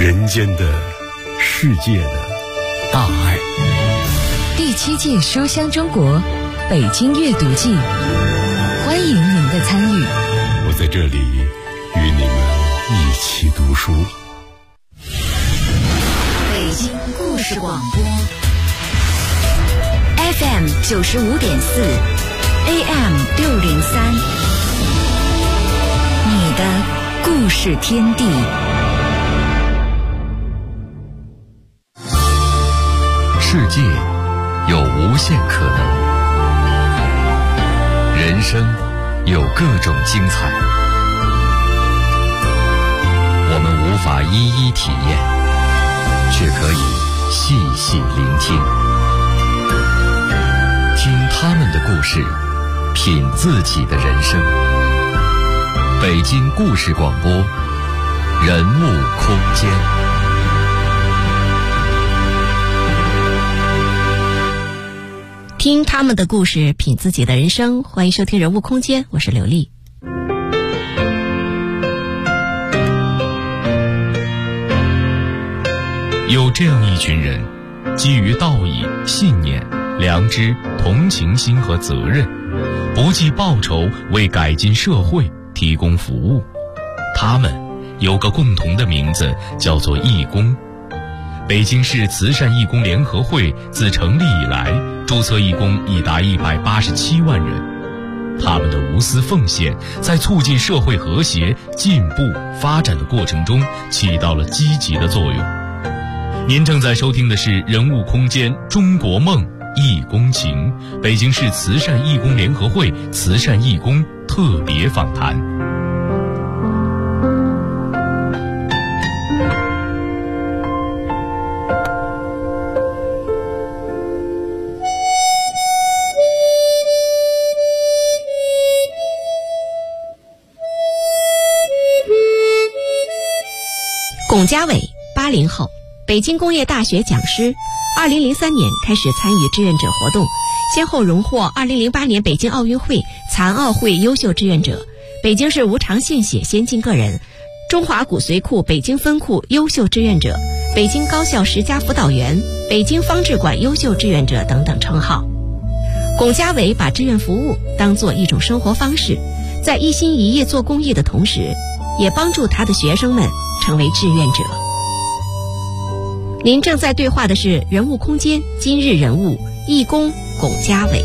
人间的、世界的大爱。 第7届书香中国北京阅读季，欢迎您的参与。 我在这里与你们一起读书。 北京故事广播 FM 95.4 AM 603，你的故事天地。 世界有无限可能，人生有各种精彩，我们无法一一体验，却可以细细聆听，听他们的故事，品自己的人生。北京故事广播，人物空间。 听他们的故事，品自己的人生。欢迎收听人物空间，我是刘丽。 有这样一群人，基于道义、信念、良知、同情心和责任，不计报酬为改进社会提供服务。他们有个共同的名字，叫做义工。北京市慈善义工联合会自成立以来，注册义工已达187万人。他们的无私奉献，在促进社会和谐、进步、发展的过程中起到了积极的作用。您正在收听的是人物空间中国梦义工情，北京市慈善义工联合会慈善义工特别访谈。 龚家伟，80后，北京工业大学讲师，2003年开始参与志愿者活动，先后荣获2008年北京奥运会、残奥会优秀志愿者，北京市无偿献血先进个人，中华骨髓库北京分库优秀志愿者，北京高校10佳辅导员，北京方志馆优秀志愿者等等称号。龚家伟把志愿服务当作一种生活方式，在一心一意做公益的同时，也帮助他的学生们成为志愿者。您正在对话的是人物空间今日人物义工龚家伟。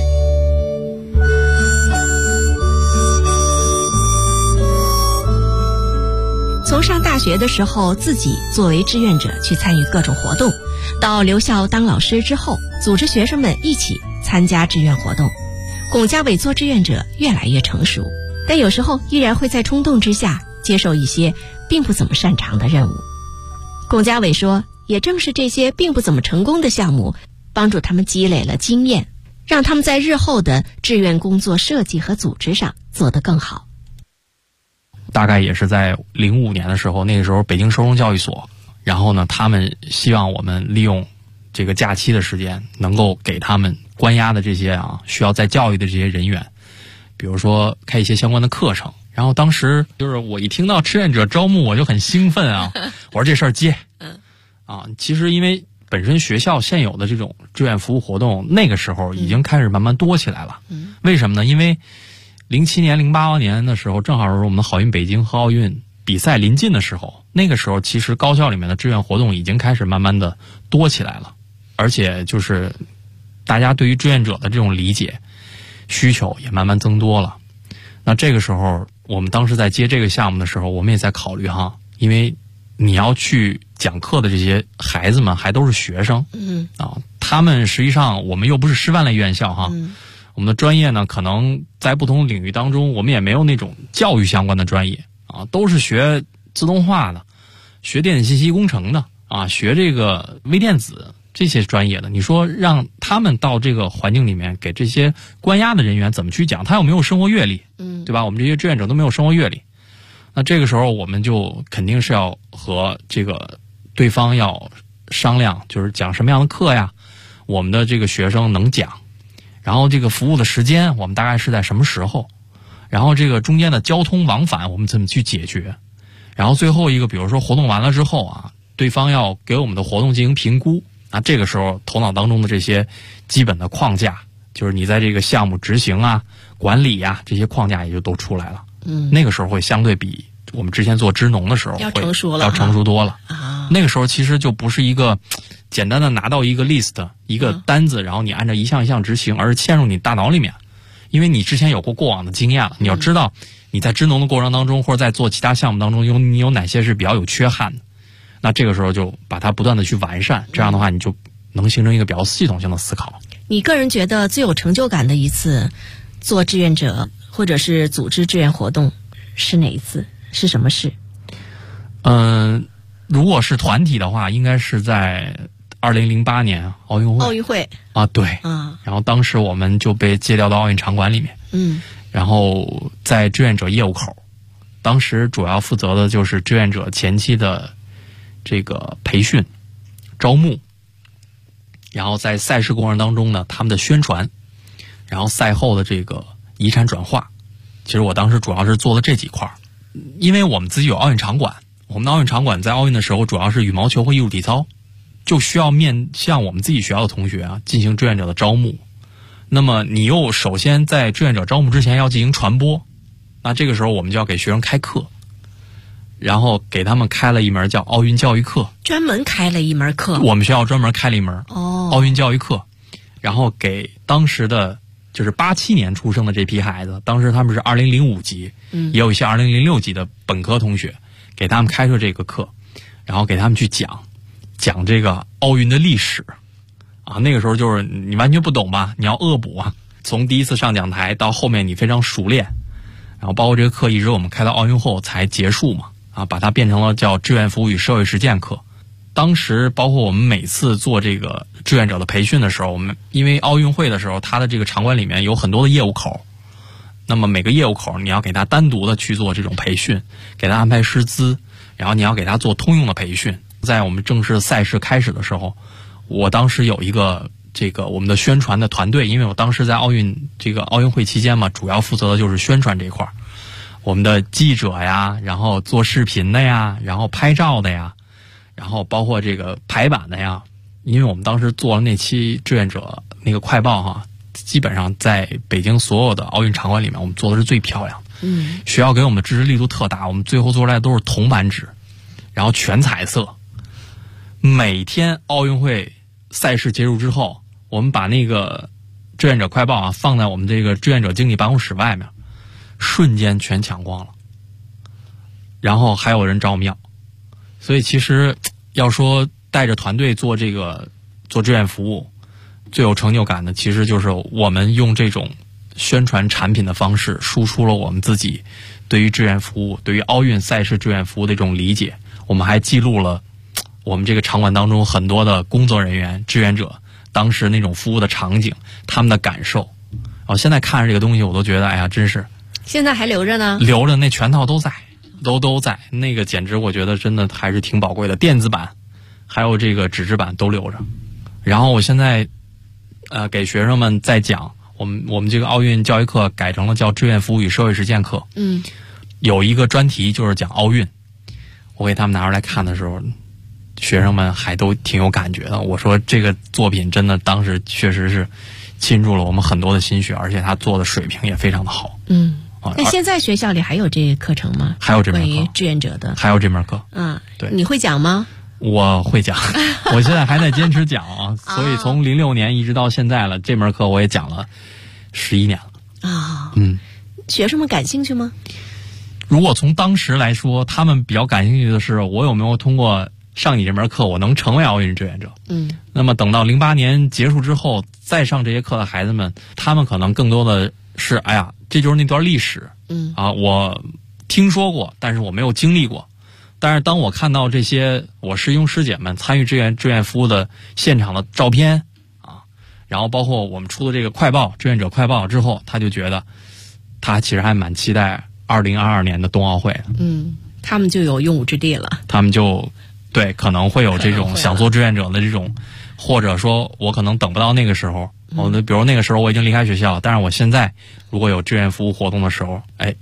从上大学的时候自己作为志愿者去参与各种活动，到留校当老师之后，组织学生们一起参加志愿活动。龚家伟做志愿者越来越成熟，但有时候依然会在冲动之下接受一些并不怎么擅长的任务。龚家伟说，也正是这些并不怎么成功的项目，帮助他们积累了经验，让他们在日后的志愿工作设计和组织上做得更好。 大概也是在05年的时候，那个时候北京收容教育所，然后呢，他们希望我们利用这个假期的时间，能够给他们关押的这些需要再教育的这些人员，比如说开一些相关的课程。然后当时就是我一听到志愿者招募，我就很兴奋啊！我说这事儿接。其实因为本身学校现有的这种志愿服务活动，那个时候已经开始慢慢多起来了。为什么呢？因为07年、08年的时候，正好是我们的好运北京和奥运比赛临近的时候，那个时候其实高校里面的志愿活动已经开始慢慢的多起来了，而且就是大家对于志愿者的这种理解、需求也慢慢增多了。那这个时候，我们当时在接这个项目的时候，我们也在考虑因为你要去讲课的这些孩子们还都是学生，他们实际上我们又不是师范类院校我们的专业呢，可能在不同领域当中，我们也没有那种教育相关的专业都是学自动化的，学电子信息工程的学这个微电子这些专业的。你说让他们到这个环境里面给这些关押的人员怎么去讲？他又没有生活阅历，对吧？我们这些志愿者都没有生活阅历。那这个时候我们就肯定是要和这个对方要商量，就是讲什么样的课呀，我们的这个学生能讲，然后这个服务的时间我们大概是在什么时候，然后这个中间的交通往返我们怎么去解决，然后最后一个比如说活动完了之后对方要给我们的活动进行评估，那这个时候头脑当中的这些基本的框架，就是你在这个项目执行啊、管理啊这些框架也就都出来了。那个时候会相对比我们之前做支农的时候要成熟了， 要成熟多了啊。 那个时候其实就不是一个简单的拿到一个 list 一个单子，然后你按照一项一项执行，而是嵌入你大脑里面。因为你之前有过往的经验了，你要知道你在支农的过程当中，或者在做其他项目当中，你有哪些是比较有缺憾的。那这个时候就把它不断的去完善，这样的话你就能形成一个比较系统性的思考。 你个人觉得最有成就感的一次做志愿者或者是组织志愿活动是哪一次？是什么事？ 如果是团体的话，应该是在2008年奥运会啊，对啊。然后当时我们就被借调到奥运场馆里面，然后在志愿者业务口，当时主要负责的就是志愿者前期的这个培训、招募，然后在赛事过程当中呢，他们的宣传，然后赛后的这个遗产转化。其实我当时主要是做的这几块，因为我们自己有奥运场馆，我们的奥运场馆在奥运的时候主要是羽毛球和艺术体操，就需要面向我们自己学校的同学啊进行志愿者的招募。那么你又首先在志愿者招募之前要进行传播，那这个时候我们就要给学生开课，然后给他们开了一门叫奥运教育课， 专门开了一门课。我们学校专门开了一门奥运教育课，然后给当时的就是87年出生的这批孩子，当时他们是2005级，也有一些2006级的本科同学，给他们开设这个课，然后给他们去讲这个奥运的历史啊。那个时候就是你完全不懂吧，你要恶补啊，从第一次上讲台到后面你非常熟练，然后包括这个课一直我们开到奥运后才结束嘛，啊，把它变成了叫志愿服务与社会实践课。当时包括我们每次做这个志愿者的培训的时候，我们因为奥运会的时候它的这个场馆里面有很多的业务口，那么每个业务口你要给他单独的去做这种培训，给他安排师资，然后你要给他做通用的培训。在我们正式赛事开始的时候，我当时有一个这个我们的宣传的团队，因为我当时在奥运会期间嘛，主要负责的就是宣传这块，我们的记者呀，然后做视频的呀，然后拍照的呀，然后包括这个排版的呀。因为我们当时做了那期志愿者那个快报哈，基本上在北京所有的奥运场馆里面，我们做的是最漂亮的。学校给我们的支持力度特大，我们最后做出来都是铜版纸，然后全彩色。每天奥运会赛事结束之后，我们把那个志愿者快报啊放在我们这个志愿者经理办公室外面，瞬间全抢光了，然后还有人找我们要。所以其实要说带着团队做志愿服务，最有成就感的其实就是我们用这种宣传产品的方式输出了我们自己对于志愿服务、对于奥运赛事志愿服务的一种理解。我们还记录了我们这个场馆当中很多的工作人员、志愿者当时那种服务的场景，他们的感受。现在看着这个东西，我都觉得哎呀，真是现在还留着呢， 留着那全套都在，都在。那个简直我觉得真的还是挺宝贵的，电子版还有这个纸质版都留着。然后我现在给学生们在讲我们这个奥运教育课改成了叫志愿服务与社会实践课。有一个专题就是讲奥运，我给他们拿出来看的时候，学生们还都挺有感觉的。我说这个作品真的当时确实是倾注了我们很多的心血，而且他做的水平也非常的好。 那现在学校里还有这个课程吗？ 还有这门课， 关于志愿者的， 还有这门课。对， 你会讲吗？ 我会讲，我现在还在坚持讲啊。所以从06年一直到现在了，这门课我也讲了11年了啊。 学生们感兴趣吗？ 如果从当时来说，他们比较感兴趣的是我有没有通过上你这门课，我能成为奥运志愿者。那么等到08年结束之后，再上这些课的孩子们，他们可能更多的是，哎呀，这就是那段历史。我听说过，但是我没有经历过。但是当我看到这些我师兄师姐们参与志愿服务的现场的照片啊，然后包括我们出的这个快报志愿者快报之后，他就觉得他其实还蛮期待2022年的冬奥会的。 他们就有用武之地了。他们就对可能会有这种想做志愿者的这种，或者说我可能等不到那个时候，比如那个时候我已经离开学校，但是我现在如果有志愿服务活动的时候，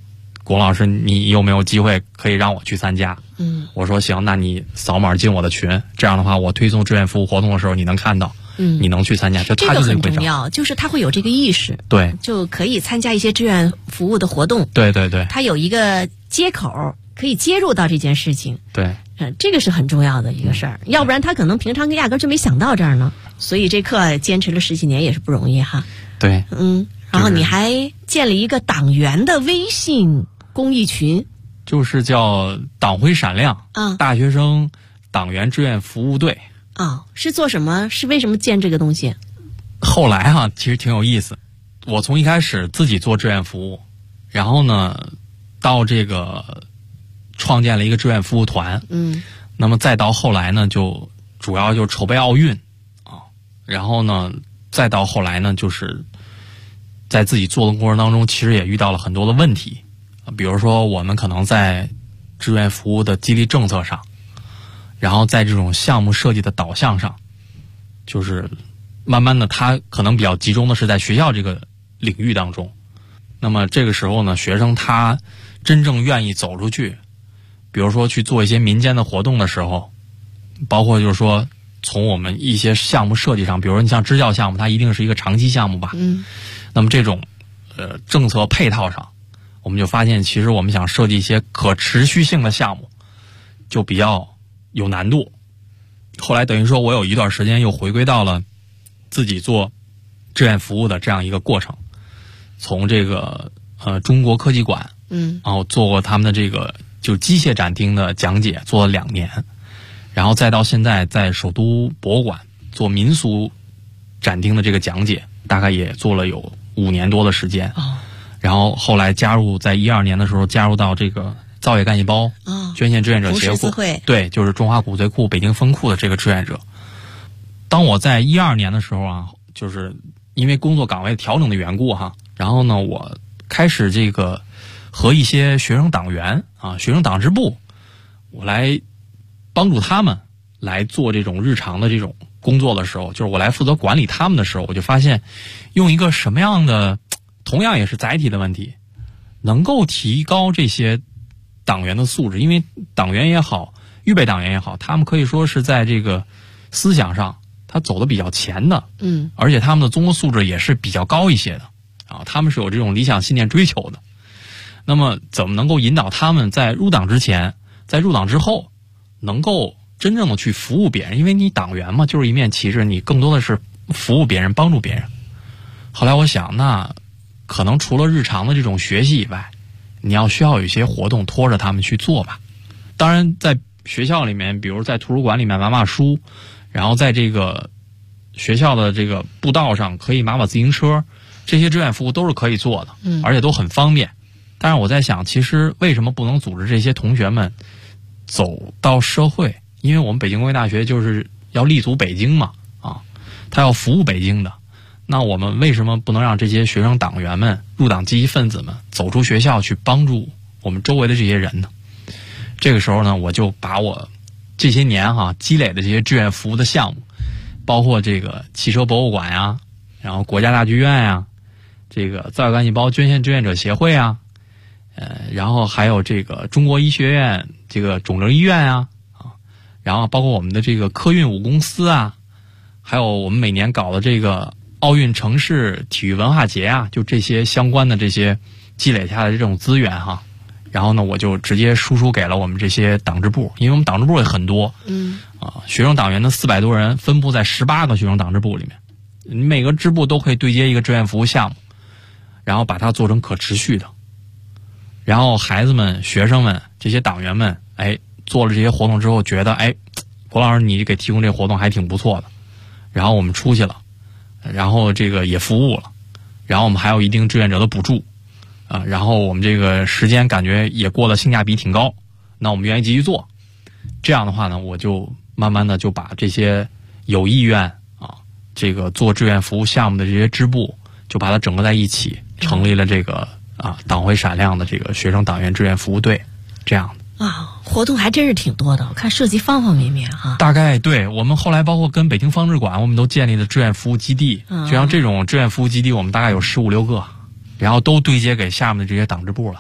龚老师，你有没有机会可以让我去参加？我说行，那你扫码进我的群，这样的话，我推送志愿服务活动的时候，你能看到，你能去参加， 这个很重要，就是他会有这个意识， 对， 就可以参加一些志愿服务的活动， 对对对， 他有一个接口可以接入到这件事情， 对， 这个是很重要的一个事儿，要不然他可能平常压根就没想到这儿呢，所以这课坚持了10几年也是不容易哈。 对， 然后你还建了一个党员的微信公益群， 就是叫党徽闪亮大学生党员志愿服务队是做什么？是为什么建这个东西？ 后来其实挺有意思，我从一开始自己做志愿服务，然后呢到这个创建了一个志愿服务团，那么再到后来呢就主要就筹备奥运然后呢再到后来呢就是在自己做的过程当中，其实也遇到了很多的问题，比如说我们可能在志愿服务的激励政策上，然后在这种项目设计的导向上，就是慢慢的它可能比较集中的是在学校这个领域当中。那么这个时候呢，学生他真正愿意走出去，比如说去做一些民间的活动的时候，包括就是说从我们一些项目设计上，比如说你像支教项目，它一定是一个长期项目吧，那么这种政策配套上，我们就发现其实我们想设计一些可持续性的项目就比较有难度。后来等于说我有一段时间又回归到了自己做志愿服务的这样一个过程，从这个中国科技馆然后做过他们的这个就机械展厅的讲解，做了2年，然后再到现在在首都博物馆做民俗展厅的这个讲解，大概也做了有5年多的时间然后后来加入在12年的时候加入到这个造业干细胞捐献志愿者协会，对，就是中华骨髓库北京分库的这个志愿者。当我在12年的时候就是因为工作岗位调整的缘故然后呢我开始这个和一些学生党员学生党支部，我来帮助他们来做这种日常的这种工作的时候，就是我来负责管理他们的时候，我就发现用一个什么样的同样也是载体的问题能够提高这些党员的素质。因为党员也好，预备党员也好，他们可以说是在这个思想上他走得比较前的而且他们的综合素质也是比较高一些的他们是有这种理想信念追求的。那么怎么能够引导他们在入党之前，在入党之后能够真正的去服务别人？因为你党员嘛，就是一面旗帜，你更多的是服务别人，帮助别人。后来我想，那可能除了日常的这种学习以外，你需要有一些活动拖着他们去做吧。当然在学校里面，比如在图书馆里面码书，然后在这个学校的这个步道上可以码自行车，这些志愿服务都是可以做的而且都很方便。但是我在想，其实为什么不能组织这些同学们走到社会？因为我们北京工业大学就是要立足北京嘛他要服务北京的。那我们为什么不能让这些学生党员们、入党积极分子们走出学校去帮助我们周围的这些人呢？这个时候呢，我就把我这些年积累的这些志愿服务的项目，包括这个汽车博物馆呀，然后国家大剧院呀，这个造业干细胞捐献志愿者协会啊，然后还有这个中国医学院这个肿瘤医院啊，然后包括我们的这个科运5公司啊，还有我们每年搞的这个奥运城市体育文化节啊，就这些相关的这些积累下来的这种资源然后呢我就直接输出给了我们这些党支部，因为我们党支部也很多学生党员的400多人分布在18个学生党支部里面，每个支部都可以对接一个志愿服务项目，然后把它做成可持续的。然后孩子们、学生们、这些党员们做了这些活动之后，觉得郭老师你给提供这活动还挺不错的，然后我们出去了，然后这个也服务了，然后我们还有一定志愿者的补助然后我们这个时间感觉也过得性价比挺高，那我们愿意继续做。这样的话呢，我就慢慢的就把这些有意愿这个做志愿服务项目的这些支部，就把它整合在一起，成立了这个党徽闪亮的这个学生党员志愿服务队，这样的活动还真是挺多的，我看涉及方方面面大概对，我们后来包括跟北京方志馆，我们都建立了志愿服务基地就像这种志愿服务基地，我们大概有15、16个，然后都对接给下面的这些党支部了。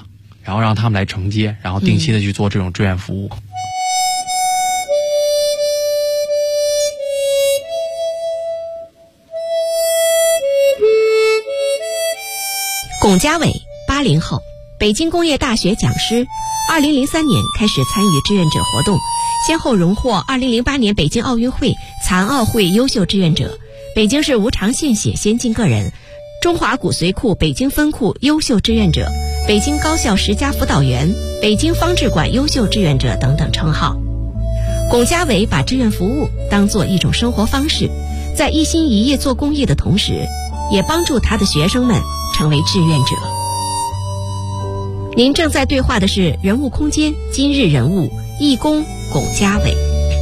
然后让他们来承接，然后定期的去做这种志愿服务。 龚家伟，80后，北京工业大学讲师，2003年开始参与志愿者活动，先后荣获2008年北京奥运会、残奥会优秀志愿者，北京市无偿献血先进个人、中华骨髓库北京分库优秀志愿者、北京高校10佳辅导员、北京方志馆优秀志愿者等等称号。龚家伟把志愿服务当作一种生活方式，在一心一意做公益的同时，也帮助他的学生们成为志愿者。您正在对话的是人物空间今日人物义工龚家伟。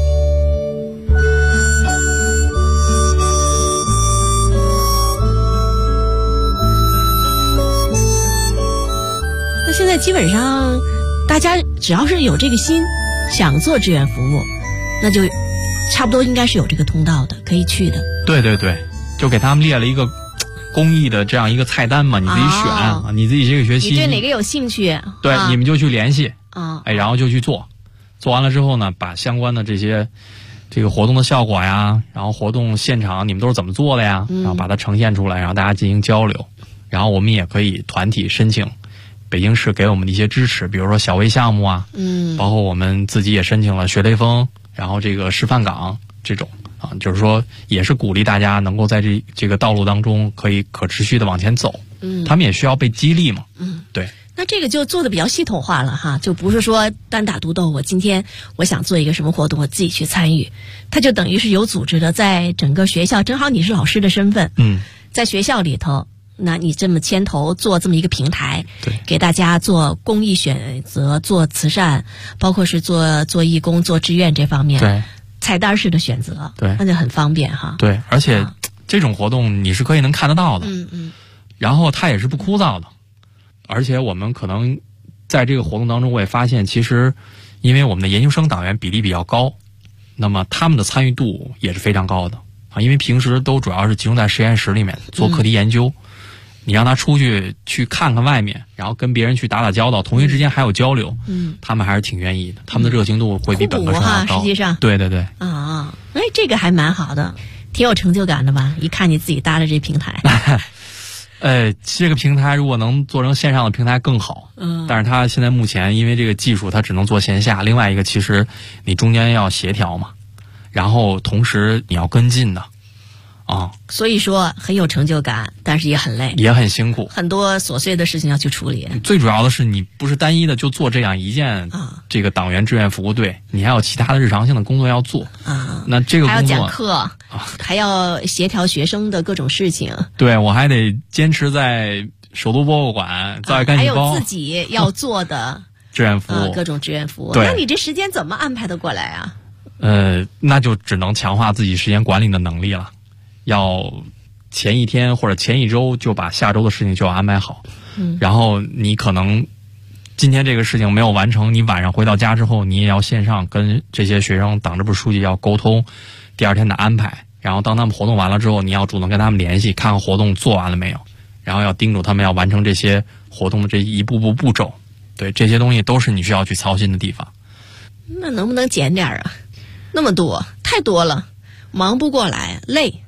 那现在基本上大家只要是有这个心想做志愿服务，那就差不多应该是有这个通道的，可以去的。 对对对，就给他们列了一个公益的这样一个菜单嘛，你自己选，你自己这个学期你对哪个有兴趣， 对，你们就去联系然后就去做完了之后呢，把相关的这个活动的效果呀，然后活动现场你们都是怎么做的呀，然后把它呈现出来，然后大家进行交流，然后我们也可以团体申请北京市给我们的一些支持，比如说小微项目啊，包括我们自己也申请了学雷锋，然后这个示范岗这种就是说也是鼓励大家能够在这个道路当中可以可持续的往前走，他们也需要被激励嘛，对。 那这个就做的比较系统化了哈，就不是说单打独斗，我今天我想做一个什么活动，我自己去参与，它就等于是有组织的，在整个学校，正好你是老师的身份，在学校里头，那你这么牵头做这么一个平台， 对， 给大家做公益选择、做慈善，包括是做义工、做志愿这方面， 对， 菜单式的选择， 对， 那就很方便哈。 对，而且这种活动你是可以能看得到的，然后它也是不枯燥的，而且我们可能在这个活动当中，我也发现，其实因为我们的研究生党员比例比较高，那么他们的参与度也是非常高的因为平时都主要是集中在实验室里面做课题研究，你让他出去看看外面，然后跟别人去打交道，同学之间还有交流，他们还是挺愿意的，他们的热情度会比本科生要高。 实际上， 对对对， 这个还蛮好的，挺有成就感的吧？一看你自己搭的这平台。 这个平台如果能做成线上的平台更好，但是它现在目前因为这个技术它只能做线下，另外一个其实你中间要协调嘛，然后同时你要跟进的所以说很有成就感，但是也很累， 也很辛苦， 很多琐碎的事情要去处理。 最主要的是你不是单一的就做这样一件这个党员志愿服务队，你还有其他的日常性的工作要做那这个工作还要讲课还要协调学生的各种事情。 对，我还得坚持在首都博物馆造一干细胞， 还有自己要做的志愿服务各种志愿服务。 对， 那你这时间怎么安排得过来啊？ 那就只能强化自己时间管理的能力了，要前一天或者前一周就把下周的事情就要安排好，然后你可能今天这个事情没有完成，你晚上回到家之后，你也要线上跟这些学生、党支部书记要沟通第二天的安排，然后当他们活动完了之后，你要主动跟他们联系，看看活动做完了没有，然后要叮嘱他们要完成这些活动的这一步步步骤。对，这些东西都是你需要去操心的地方。 那能不能减点啊？那么多，太多了，忙不过来，累。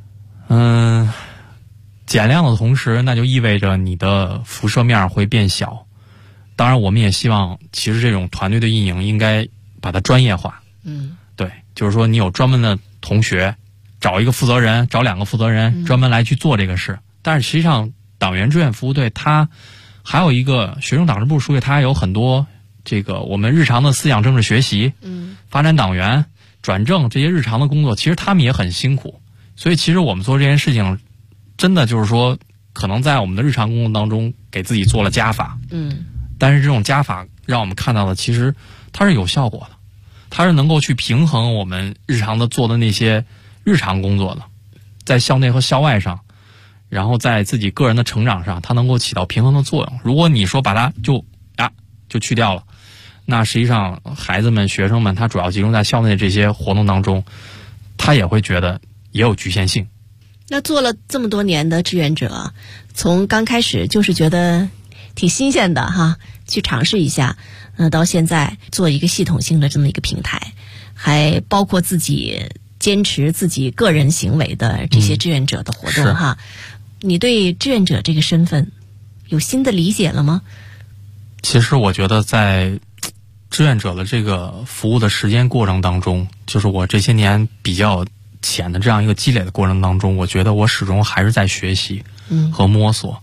减量的同时，那就意味着你的辐射面会变小。当然，我们也希望，其实这种团队的运营应该把它专业化。对，就是说你有专门的同学，找一个负责人，找2个负责人，专门来去做这个事。但是实际上，党员志愿服务队它还有一个学生党支部书记，它有很多这个我们日常的思想政治学习，发展党员、转正这些日常的工作，其实他们也很辛苦。所以其实我们做这件事情，真的就是说，可能在我们的日常工作当中给自己做了加法。但是这种加法让我们看到的，其实它是有效果的，它是能够去平衡我们日常的做的那些日常工作的，在校内和校外上，然后在自己个人的成长上，它能够起到平衡的作用。如果你说把它就去掉了，那实际上孩子们、学生们，他主要集中在校内这些活动当中，他也会觉得也有局限性。 那做了这么多年的志愿者，从刚开始就是觉得挺新鲜的哈， 去尝试一下，到现在做一个系统性的这么一个平台，还包括自己坚持自己个人行为的这些志愿者的活动哈。你对志愿者这个身份有新的理解了吗？ 其实我觉得在志愿者的这个服务的时间过程当中，就是我这些年比较浅的这样一个积累的过程当中，我觉得我始终还是在学习和摸索。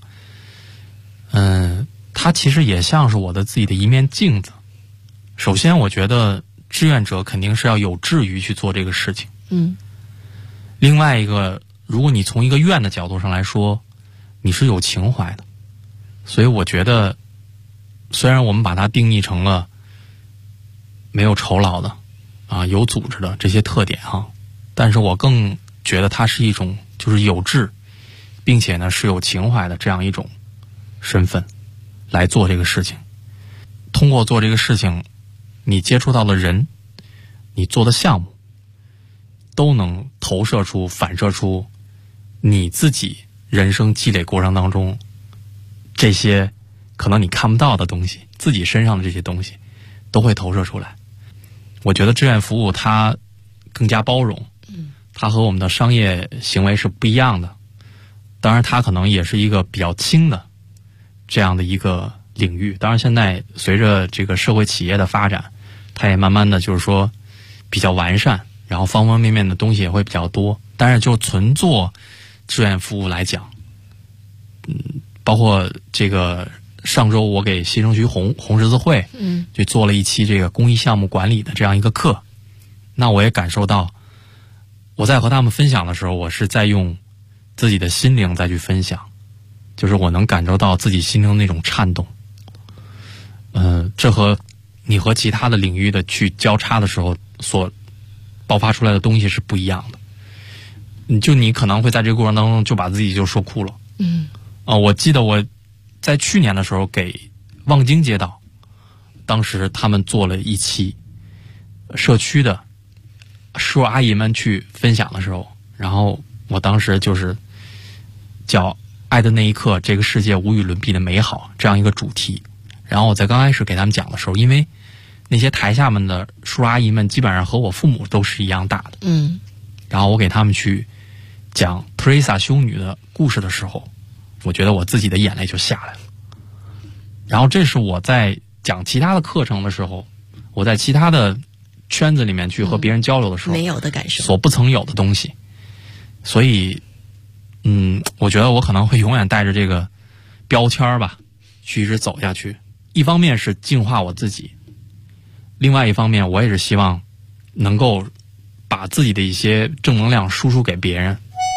它其实也像是我的自己的一面镜子。首先我觉得志愿者肯定是要有志于去做这个事情。另外一个，如果你从一个愿的角度上来说，你是有情怀的。所以我觉得虽然我们把它定义成了没有酬劳的有组织的这些特点但是我更觉得它是一种就是有志并且呢是有情怀的这样一种身份来做这个事情。通过做这个事情，你接触到的人，你做的项目，都能投射出反射出你自己人生积累过程当中这些可能你看不到的东西，自己身上的这些东西都会投射出来。我觉得志愿服务它更加包容，它和我们的商业行为是不一样的。当然它可能也是一个比较轻的这样的一个领域。当然现在随着这个社会企业的发展，它也慢慢的就是说比较完善，然后方方面面的东西也会比较多。但是就纯做志愿服务来讲，包括这个上周我给西城区红十字会就做了一期这个公益项目管理的这样一个课。那我也感受到，我在和他们分享的时候，我是在用自己的心灵再去分享，就是我能感受到自己心灵的那种颤动。这和你和其他的领域的去交叉的时候所爆发出来的东西是不一样的。你可能会在这个过程当中就把自己就说哭了。我记得我在去年的时候给望京街道，当时他们做了一期社区的叔阿姨们去分享的时候，然后我当时就是叫爱的那一刻，这个世界无与伦比的美好这样一个主题。然后我在刚开始给他们讲的时候，因为那些台下们的叔阿姨们基本上和我父母都是一样大的，然后我给他们去讲特蕾莎修女的故事的时候，我觉得我自己的眼泪就下来了。然后这是我在讲其他的课程的时候，我在其他的圈子里面去和别人交流的时候， 没有的感受， 所不曾有的东西。所以我觉得我可能会永远带着这个标签吧去一直走下去。一方面是净化我自己，另外一方面我也是希望能够把自己的一些正能量输出给别人。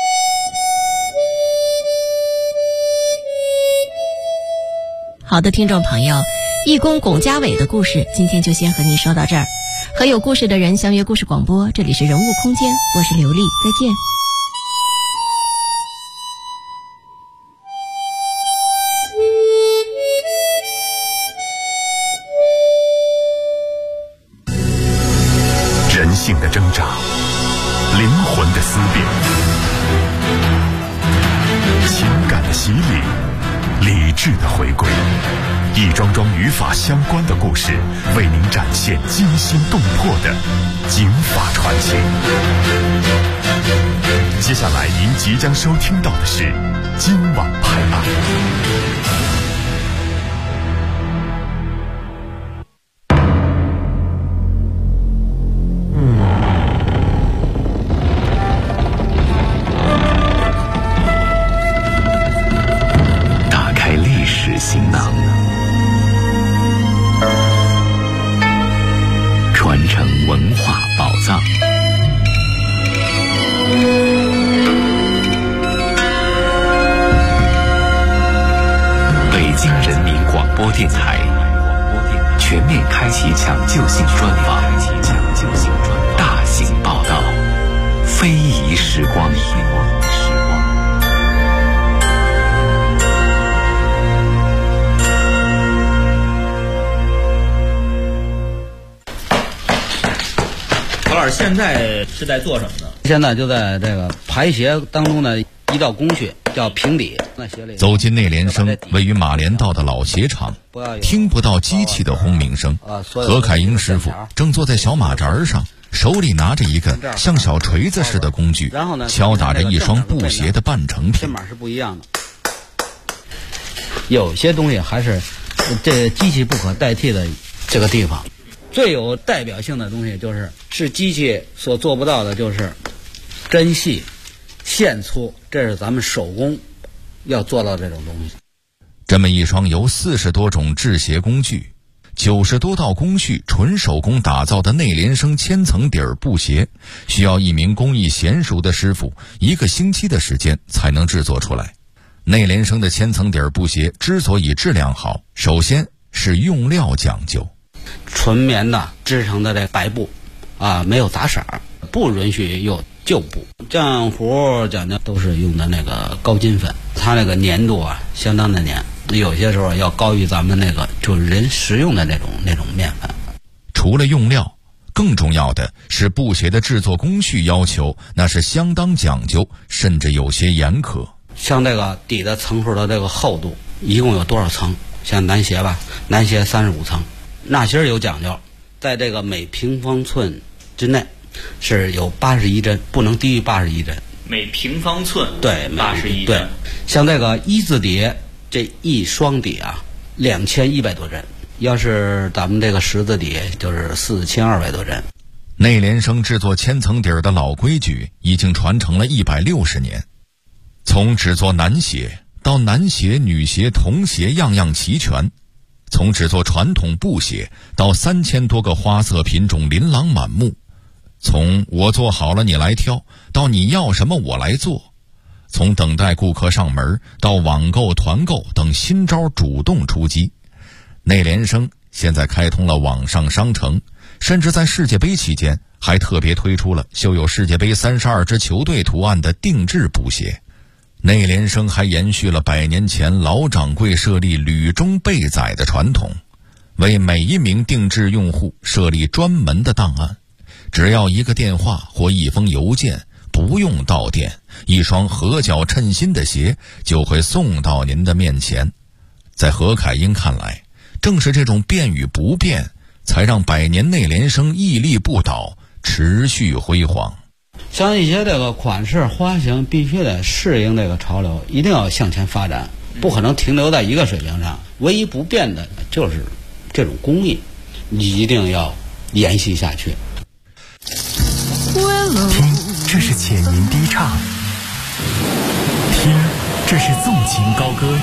好的，听众朋友，义工龚家伟的故事今天就先和您说到这儿。和有故事的人相约故事广播，这里是人物空间，我是刘丽，再见。 人性的挣扎，灵魂的思辨，情感的洗礼，理智的回归，一桩桩与法相关的故事，为您展现惊心动魄的警法传奇。接下来您即将收听到的是今晚拍案。行囊，传承文化宝藏。北京人民广播电台全面开启抢救性专访，大型报道，非遗时光。 曹老师现在是在做什么呢？ 现在就在这个排协当中呢， 一道工序叫平底。 走进内联升位于马连道的老鞋厂，听不到机器的轰鸣声。何凯英师傅正坐在小马扎上，手里拿着一个像小锤子似的工具，敲打着一双布鞋的半成品。 针码是不一样的，有些东西还是这机器不可代替的这个地方。最有代表性的东西是机器所做不到的，就是针细线粗，这是咱们手工要做到这种东西。 这么一双由40多种制鞋工具、90多道工序纯手工打造的内联升千层底儿布鞋，需要一名工艺娴熟的师傅1个星期的时间才能制作出来。内联升的千层底儿布鞋之所以质量好，首先是用料讲究。 纯棉的织成的这白布没有杂色，不允许有旧布。浆糊讲究都是用的那个高筋粉，它那个粘度相当的粘，有些时候要高于咱们那个就是人食用的那种面粉。 除了用料，更重要的是布鞋的制作工序要求，那是相当讲究，甚至有些严苛。 像这个底的层数的这个厚度一共有多少层？像男鞋吧，男鞋35层。纳鞋有讲究，在这个每平方寸之内是有81针，不能低于81针。 每平方寸对 81针。 对，像这个一字底这一双底2100多针，要是咱们这个十字底就是4200多针。 内联升制作千层底儿的老规矩已经传承了160年，从只做男鞋到男鞋、女鞋、童鞋样样齐全，从只做传统布鞋到3000多个花色品种琳琅满目，从我做好了你来挑到你要什么我来做，从等待顾客上门到网购、团购等新招主动出击。内联升现在开通了网上商城，甚至在世界杯期间还特别推出了绣有世界杯32支球队图案的定制布鞋。内联升还延续了100年前老掌柜设立履中备载的传统，为每一名定制用户设立专门的档案，只要一个电话或一封邮件，不用到店，一双合脚称心的鞋就会送到您的面前。在何凯英看来，正是这种变与不变，才让100年内联升屹立不倒，持续辉煌。 像一些这个款式花型必须得适应这个潮流，一定要向前发展，不可能停留在一个水平上。唯一不变的就是这种工艺，你一定要延续下去。 听，这是浅吟低唱；听，这是纵情高歌；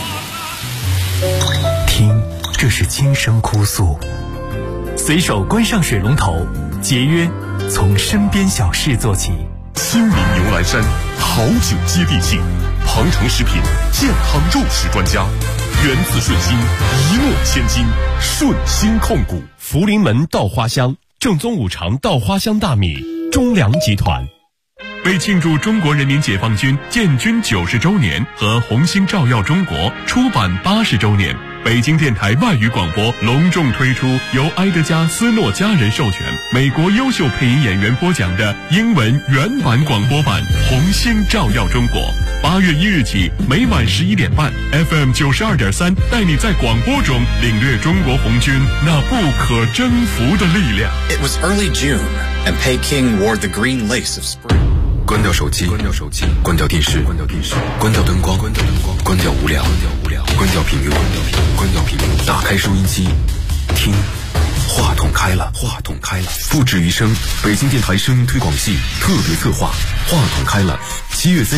听，这是轻声哭诉。随手关上水龙头，节约从身边小事做起。新民牛栏山好酒接地气，庞城食品健康肉食专家，源自顺心，一诺千金，顺心控股。 福临门稻花香，正宗五常稻花香大米，中粮集团。 为庆祝中国人民解放军建军90周年和红星照耀中国出版80周年，北京电台外语广播隆重推出由埃德加·斯诺家人授权、美国优秀配音演员播讲的英文原版广播版《红星照耀中国》。8月1日起，每晚11点半 ，FM 92.3带你在广播中领略中国红军那不可征服的力量。 It was early June, and Peking wore the green lace of spring. 关掉手机，关掉手机，关掉电视，关掉电视，关掉灯光，关掉灯光，关掉无聊，关掉无聊，关掉屏幕，关掉屏幕，关掉屏幕，打开收音机，听，话筒开了，话筒开了。复制余生，北京电台声音推广系特别策划，话筒开了，7月3